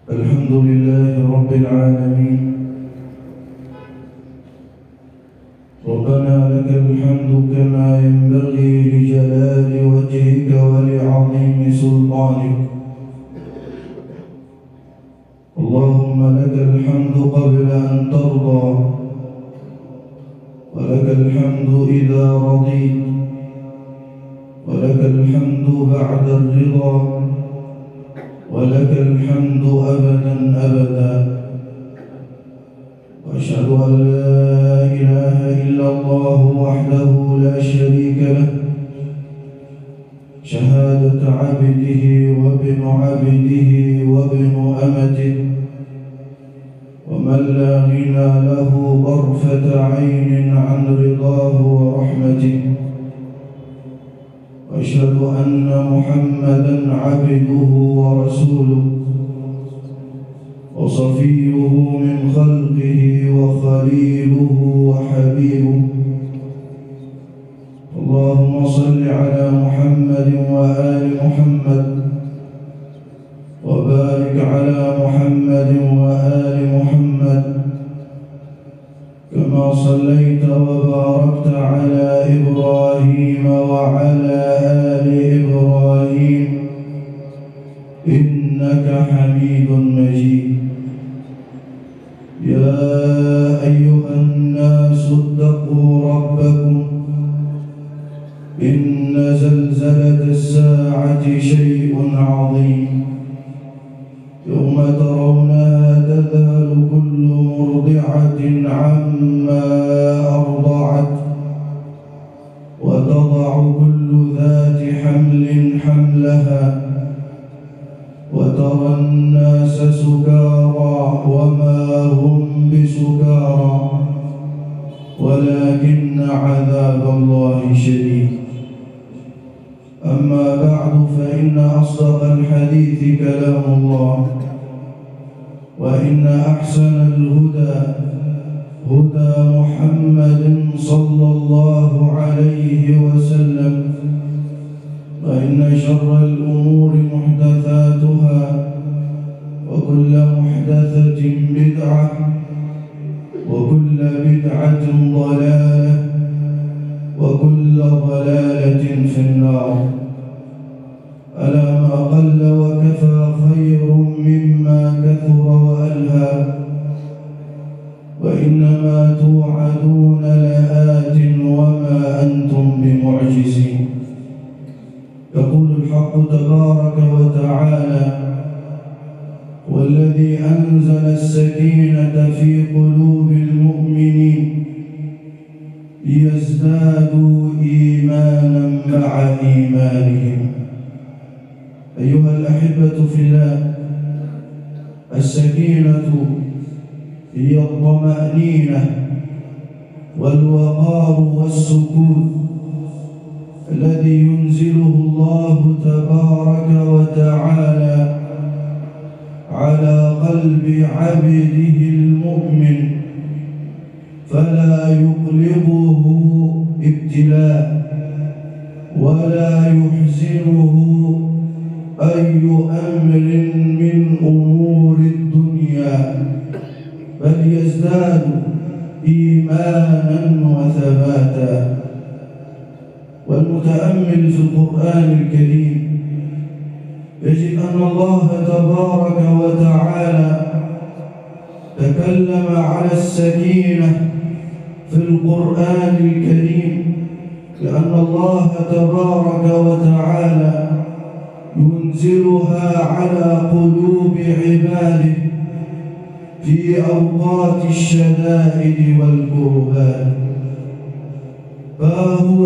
الحمد لله رب العالمين. ربنا لك الحمد كما ينبغي لجلال وجهك ولعظيم سلطانك. اللهم لك الحمد قبل أن ترضى، ولك الحمد إذا رضيت، ولك الحمد بعد الرضا، ولك الحمد أبدا أبدا. وأشهد أن لا إله إلا الله وحده لا شريك له، شهادة عبده وابن عبده وابن أمته، ومن لا غنى له طرفة عين عن رضاه ورحمته. وأشهد أن محمدًا عبده ورسوله، وصفيه من خلقه وخليله وحبيبه. اللهم صل على محمد وآل محمد، وبارك على محمد وآل محمد، كما صليت وباركت على إبراهيم وعلى آل إبراهيم إنك حميد مجيد. يا أيها الناس اتقوا ربكم، إن زلزلة الساعة شيء عظيم. يوم ترونها تذهل كل مرضعة عما أرضعت، وتضع كل ذات حمل حملها، وترى الناس سكارى وما هم بسكارى ولكن عذاب الله شديد. أما بعد، فإن أصدق الحديث كلام الله، وإن أحسن الهدى هدى محمد صلى الله عليه وسلم، وإن شر الأمور محدثاتها، وكل محدثة بدعة، وكل بدعة ضلالة، وكل ضلالة في النار. ألا ما قل وكفى خير مما كثر وألهى، وإنما توعدون لآت وما أنتم بمعجزين. يقول الحق تبارك وتعالى: والذي أنزل السكينة في قلوب المؤمنين ليزدادوا إيمانا مع إيمانهم. أيها الأحبة في الله، السكينة هي الطمأنينة والوقار والسكون الذي ينزله الله تبارك وتعالى على قلب عبده المؤمن، فلا يقلبه ابتلاء ولا يحزنه أي أمر من أمور الدنيا، بل يزداد إيمانا وثباتا. والمتأمل في القرآن الكريم يجد أن الله تبارك وتعالى تكلم على السكينة في القرآن الكريم، لأن الله تبارك وتعالى ينزلها على قلوب عباده في أوقات الشدائد والكربات. فهو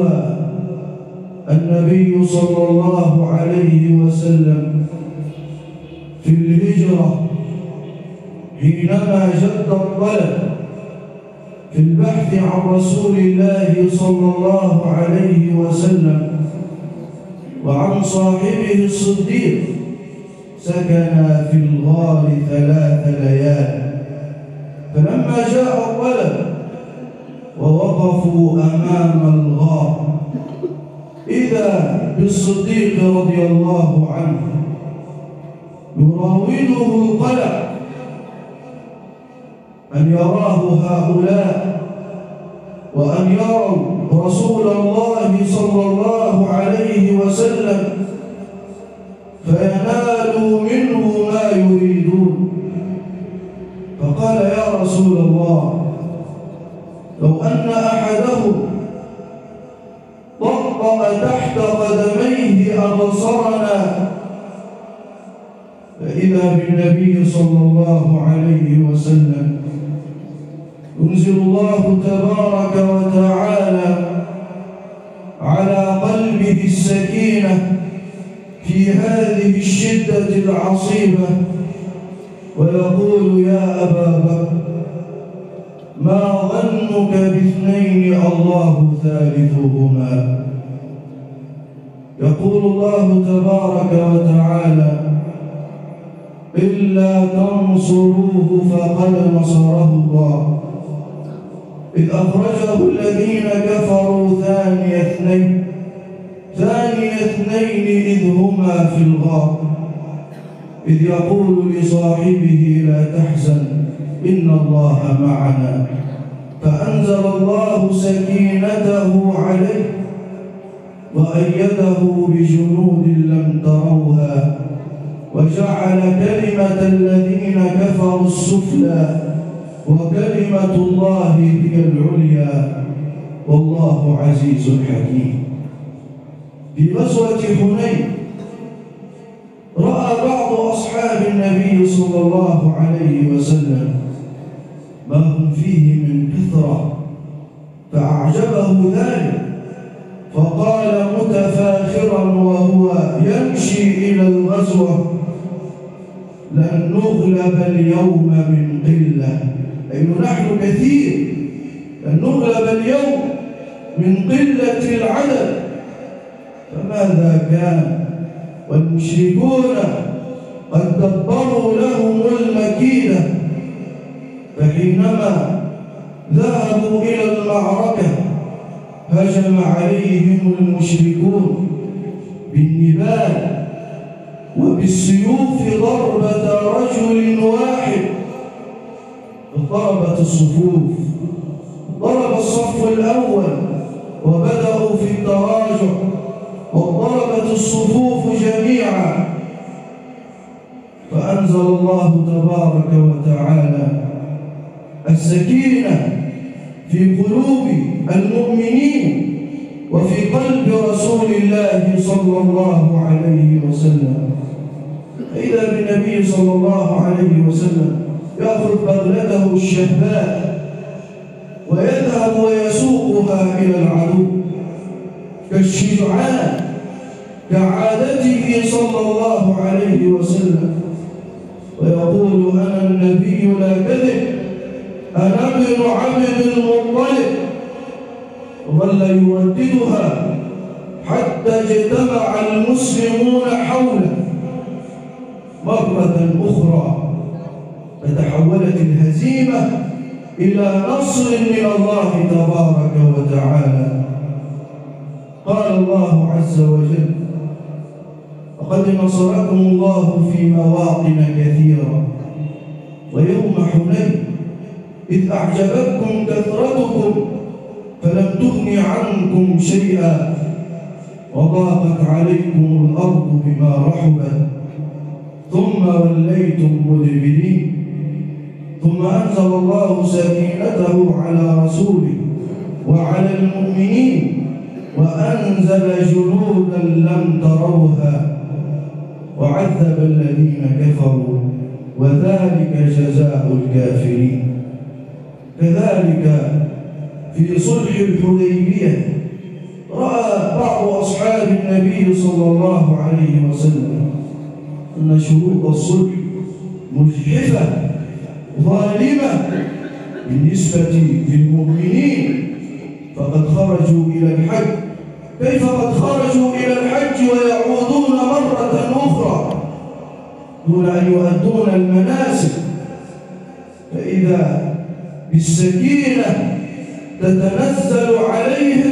النبي صلى الله عليه وسلم في الهجرة حينما جد الطلب في البحث عن رسول الله صلى الله عليه وسلم وعن صاحبه الصديق، سكن في الغار 3 ليال. فلما جاء الطلب ووقفوا أمام الغار، إذا بالصديق رضي الله عنه يراوده القلق أن يراه هؤلاء وأن يروا رسول الله صلى الله عليه وسلم فينالوا منه ما يريدون. فقال يا رسول الله لو أن أحدهم طأطأ تحت قدميه أبصرنا. فإذا بالنبي صلى الله عليه وسلم ينزل الله تبارك وتعالى على قلبه السكينة في هذه الشدة العصيبة ويقول يا أبا بكر ما ظنك باثنين الله ثالثهما. يقول الله تبارك وتعالى إلا تنصروه فقد نصره الله إذ أخرجه الذين كفروا ثاني اثنين إذ هما في الغار إذ يقول لصاحبه لا تحزن إن الله معنا فأنزل الله سكينته عليه وأيده بجنود لم تروها وجعل كلمة الذين كفروا السفلى وكلمة الله هي العليا والله عزيز حكيم. في غزوة حنين رأى بعض أصحاب النبي صلى الله عليه وسلم ما هم فيه من كثرة فأعجبه ذلك فقال متفاخرا وهو يمشي إلى الغزوة لن نغلب اليوم من قلة، أي نحن كثير لن نغلب اليوم من قلة العدد. فماذا كان والمشركون قد دبروا لهم المكيدة، فحينما ذهبوا إلى المعركة هجم عليهم المشركون بالنبال وبالسيوف ضربة رجل واحد. ضربت الصفوف، ضرب الصف الأول وبدأوا في التراجع وضربت الصفوف جميعا. فأنزل الله تبارك وتعالى السكينة في قلوب المؤمنين وفي قلب رسول الله صلى الله عليه وسلم. فإذا بالنبي صلى الله عليه وسلم يأخذ بغلته الشهباء ويذهب ويسوقها إلى العدو كالشجعان كعادته صلى الله عليه وسلم ويقول أنا النبي لا كذب أنا ابن عبد المطلب. وظل يرددها حتى اجتمع المسلمون حوله مرة أخرى، فتحولت الهزيمة إلى نصر من الله تبارك وتعالى. قال الله عز وجل وقد نصركم الله في مواطن كثيرة ويوم حنين إذ أعجبتكم كثرتكم فلم تغن عنكم شيئا وضاقت عليكم الأرض بما رحبت ثم وليتم مدبرين. ثم أنزل الله سكينته على رسوله وعلى المؤمنين وأنزل جنودا لم تروها وعذب الذين كفروا وذلك جزاء الكافرين. كذلك في صلح الحديبية رأى بعض أصحاب النبي صلى الله عليه وسلم أن شروط الصلح مجحفة ظالمة بالنسبة للمؤمنين، فقد خرجوا إلى الحج. كيف قد خرجوا إلى الحج ويعودون مرة أخرى دون أن يؤدون المناسك؟ فإذا بالسكينة تتنزل عليهم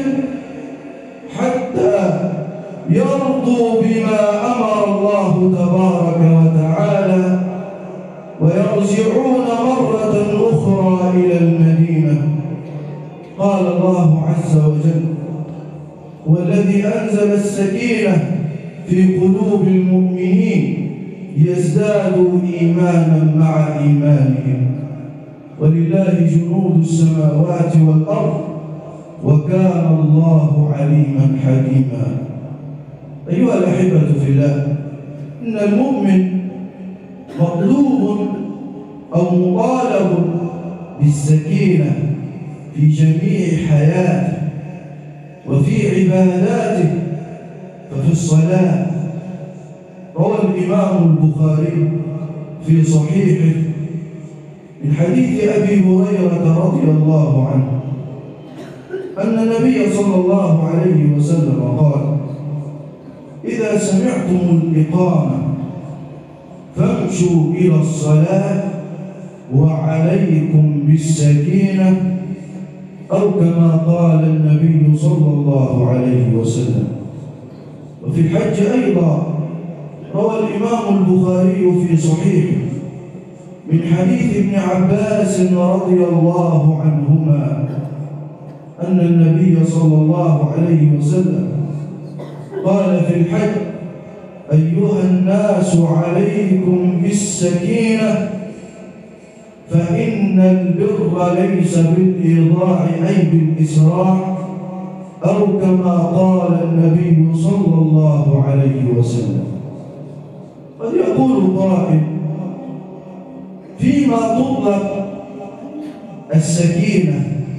حتى يرضوا بما أمر الله تبارك وتعالى ويرجعون مرة أخرى إلى المدينة. قال الله عز وجل: والذي أنزل السكينة في قلوب المؤمنين ليزدادوا إيمانا مع إيمانهم، ولله جنود السماوات والأرض وكان الله عليما حكيما. أيها الأحبة في الله، إن المؤمن مطلوب أو مطالب بالسكينة في جميع حياته وفي عباداته. ففي الصلاة روى الإمام البخاري في صحيحه من حديث أبي هريرة رضي الله عنه أن النبي صلى الله عليه وسلم قال: إذا سمعتم الإقامة فامشوا إلى الصلاة وعليكم بالسكينة، أو كما قال النبي صلى الله عليه وسلم. وفي الحج أيضا روى الإمام البخاري في صحيحه من حديث ابن عباس رضي الله عنهما أن النبي صلى الله عليه وسلم قال في الحج: أيها الناس عليكم بالسكينة، فإن البر ليس بالإيضاع أي بالإسراع، أو كما قال النبي صلى الله عليه وسلم. قد يقول قائل: فيما تطلب السكينة؟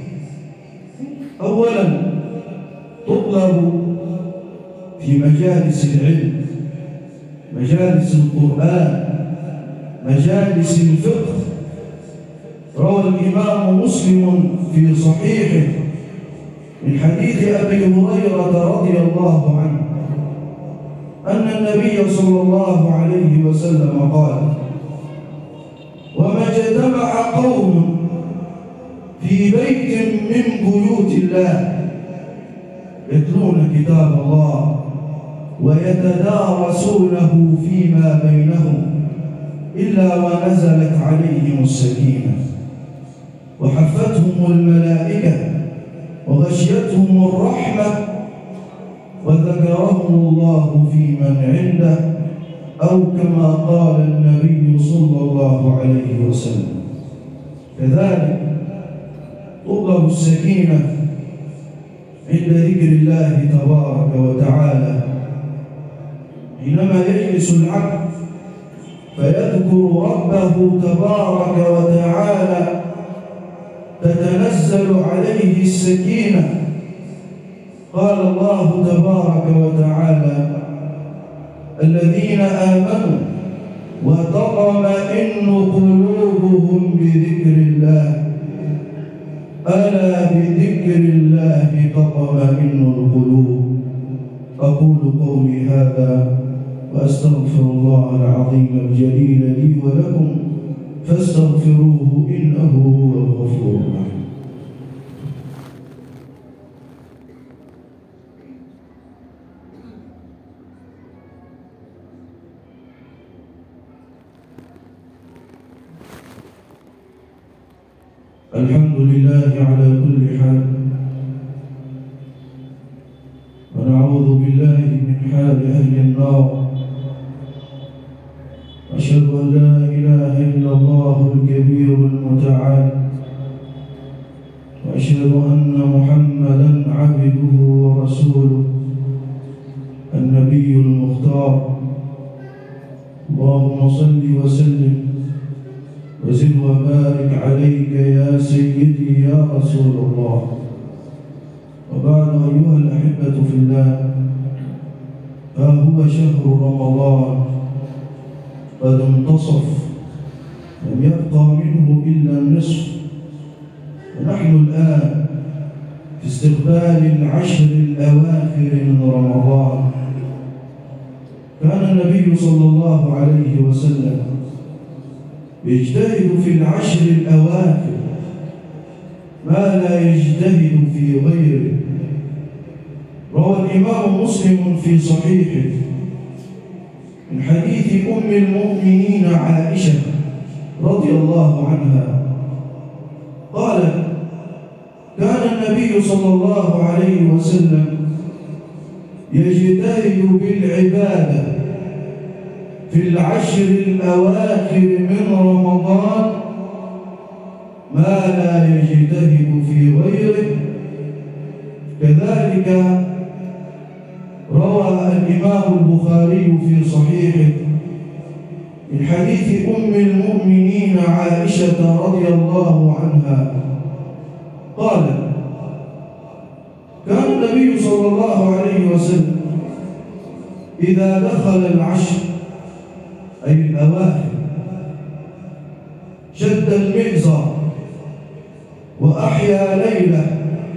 أولا تطلب في مجالس العلم، مجالس القرآن، مجالس الفقه. روى الإمام مسلم في صحيحه من حديث أبي هريرة رضي الله عنه أن النبي صلى الله عليه وسلم قال: وما اجتمع قوم في بيت من بيوت الله يتلون كتاب الله ويتدارسونه فيما بينهم إلا ونزلت عليهم السكينة وحفتهم الملائكة وغشيتهم الرحمة وذكرهم الله في من عنده، أو كما قال النبي صلى الله عليه وسلم. كذلك تطلب السكينة عند ذكر الله تبارك وتعالى، حينما يجلس العبد فيذكر ربه تبارك وتعالى تتنزل عليه السكينة. قال الله تبارك وتعالى: الذين آمنوا وتطمئن قلوبهم بذكر الله، ألا بذكر الله تطمئن القلوب. أقول قولي هذا وأستغفر الله العظيم الجليل لي ولكم فاستغفروه إنه هو الغفور الرحيم. الحمد لله على كل حال، ونعوذ بالله من حال أهل النار. أشهد أن لا إله إلا الله الكبير المتعال، وأشهد أن محمدًا عبده ورسوله النبي المختار. اللهم صل وسلم وزد وبارك عليك يا سيدي يا رسول الله. وبعد، أيها الأحبة في الله، ها هو شهر رمضان قد انتصف، لم يبقى منه إلا النصف، ونحن الآن في استقبال العشر الأواخر من رمضان. كان النبي صلى الله عليه وسلم يجتهد في العشر الأواخر ما لا يجتهد في غيره. روى الإمام مسلم في صحيحه من حديث أم المؤمنين عائشة رضي الله عنها قال: كان النبي صلى الله عليه وسلم يجتهد بالعبادة في العشر الأواخر من رمضان ما لا يجتهد في غيره. كذلك روى الإمام البخاري في صحيحه من حديث أم المؤمنين عائشة رضي الله عنها قال: كان النبي صلى الله عليه وسلم إذا دخل العشر أي الأواخر شد المئزر وأحيا ليله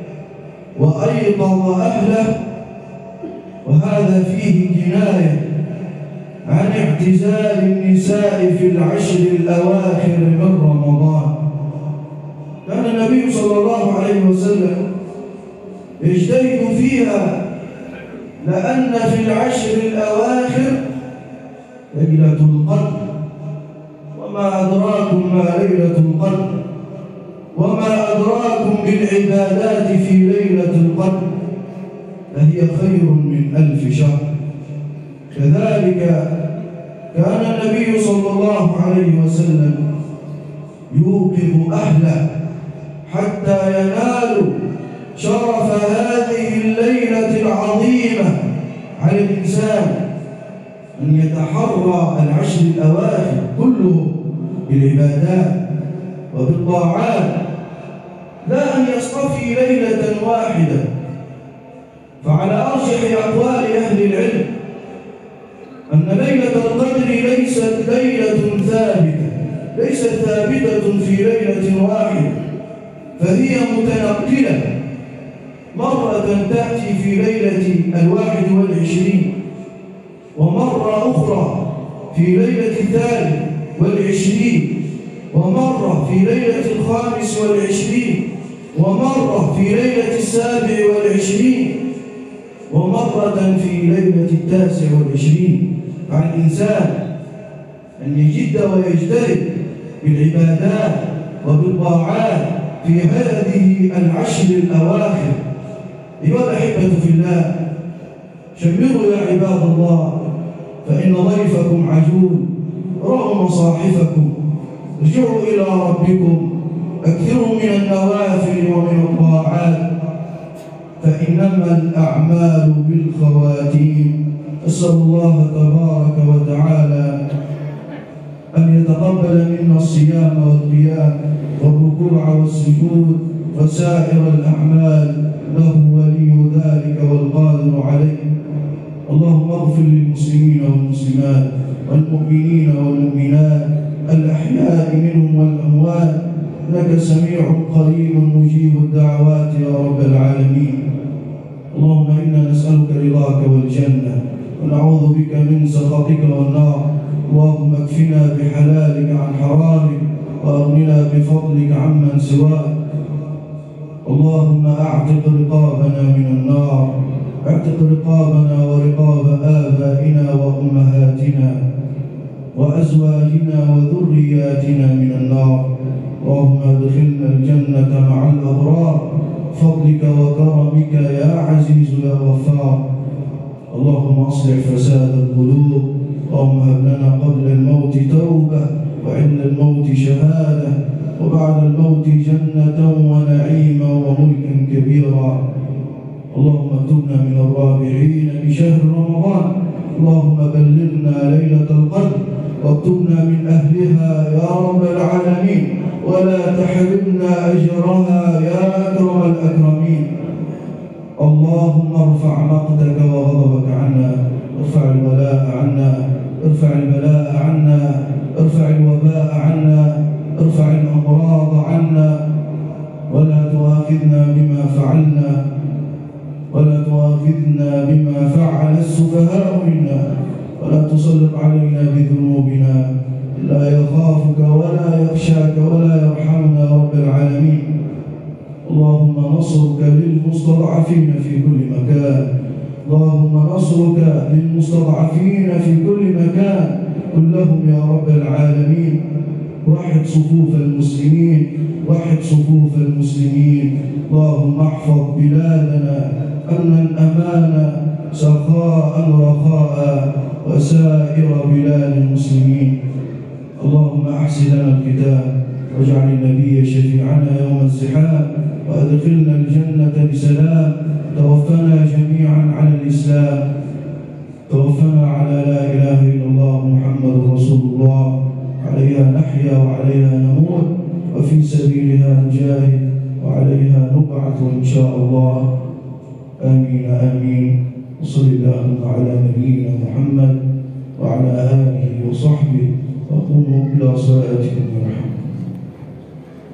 وأيقظ أهله، وهذا فيه كناية عن اعتزال النساء في العشر الأواخر من رمضان. كان النبي صلى الله عليه وسلم يجتهد فيها، لأن في العشر الأواخر ليلة القدر، وما أدراكم ما ليلة القدر، وما أدراكم بالعبادات في ليلة القدر، فهي خير من 1000 شهر. كذلك كان النبي صلى الله عليه وسلم يوقظ أهله حتى ينالوا شرف هذه الليلة العظيمة على الإنسان، أن يتحرى العشر الأواخر كله بالعبادات وبالطاعات، لا أن يصطفي ليلة واحدة. فعلى أرجح أقوال أهل العلم أن ليلة القدر ليست ليلة ثابتة، ليست ثابتة في ليلة واحدة، فهي متنقلة، مرة تأتي في ليلة 21، ومرة أخرى في ليلة 23، ومرة في ليلة 25، ومرة في ليلة 27، ومرة في ليلة 29. على الإنسان أن يجد ويجتهد بالعبادات وبالطاعات في هذه العشر الأواخر. أيها الأحبة في الله، شمروا يا عباد الله، فإن ضيفكم عجول. رأوا مصاحفكم، ارجعوا إلى ربكم، أكثروا من النوافل ومن الطاعات، فإنما الأعمال بالخواتيم. أسأل الله تبارك وتعالى أن يتقبل منا الصيام والقيام والركوع والسجود وسائر الأعمال، له ولي ذلك والقادر عليه. اللهم اغفر للمسلمين والمسلمات والمؤمنين والمؤمنات الأحياء منهم والأموات، إنك سميع قريب مجيب الدعوات يا رب العالمين. اللهم إنا نسألك رضاك والجنة، ونعوذ بك من سخطك والنار. اللهم اكفنا بحلالك عن حرامك، وأغننا بفضلك عمن سواك. اللهم أعتق رقابنا من النار، اعتق رقابنا ورقاب آبائنا وأمهاتنا وأزواجنا وذرياتنا من النار. اللهم ادخلنا الجنة مع الأبرار، فضلك وكرمك يا عزيز يا غفار. اللهم أصلح فساد القلوب، اللهم هب لنا قبل الموت توبة، وعند الموت شهادة، وبعد الموت جنة ونعيما وملكا كبيرا. اللهم اكتبنا من الرابحين بشهر رمضان، اللهم بلغنا ليلة القدر واكتبنا من أهلها يا رب العالمين، ولا تحرمنا أجرها يا أكرم الأكرمين. اللهم ارفع مقتك وغضبك عنا، ارفع البلاء عنا، ارفع البلاء عنا، ارفع الوباء عنا، ارفع الأمراض عنا، ولا تؤاخذنا بما فعلنا، ولا تؤاخذنا بما فعل السفهاء منا، ولا تسلط علينا بذنوبنا لا يخافك ولا يخشاك ولا يرحمنا يا رب العالمين. اللهم نصرك للمستضعفين في كل مكان، اللهم نصرك للمستضعفين في كل مكان، كلهم يا رب العالمين. وحد صفوف المسلمين، وحد صفوف المسلمين. اللهم احفظ بلادنا أمنا أمانا، سخاء رخاء، وسائر بلاد المسلمين. اللهم أحسن لنا الختام، واجعل النبي شفيعنا يوم الزحام، وأدخلنا الجنة بسلام. توفنا جميعا على الإسلام، توفنا على لا إله إلا الله محمد رسول الله. عليها نحيا وعليها نموت، وفي سبيلها نجاهد وعليها نبعث إن شاء الله. آمين آمين. وصل اللهم على نبينا محمد وعلى آله وصحبه، وقوموا إلى صلاتكم يرحمكم.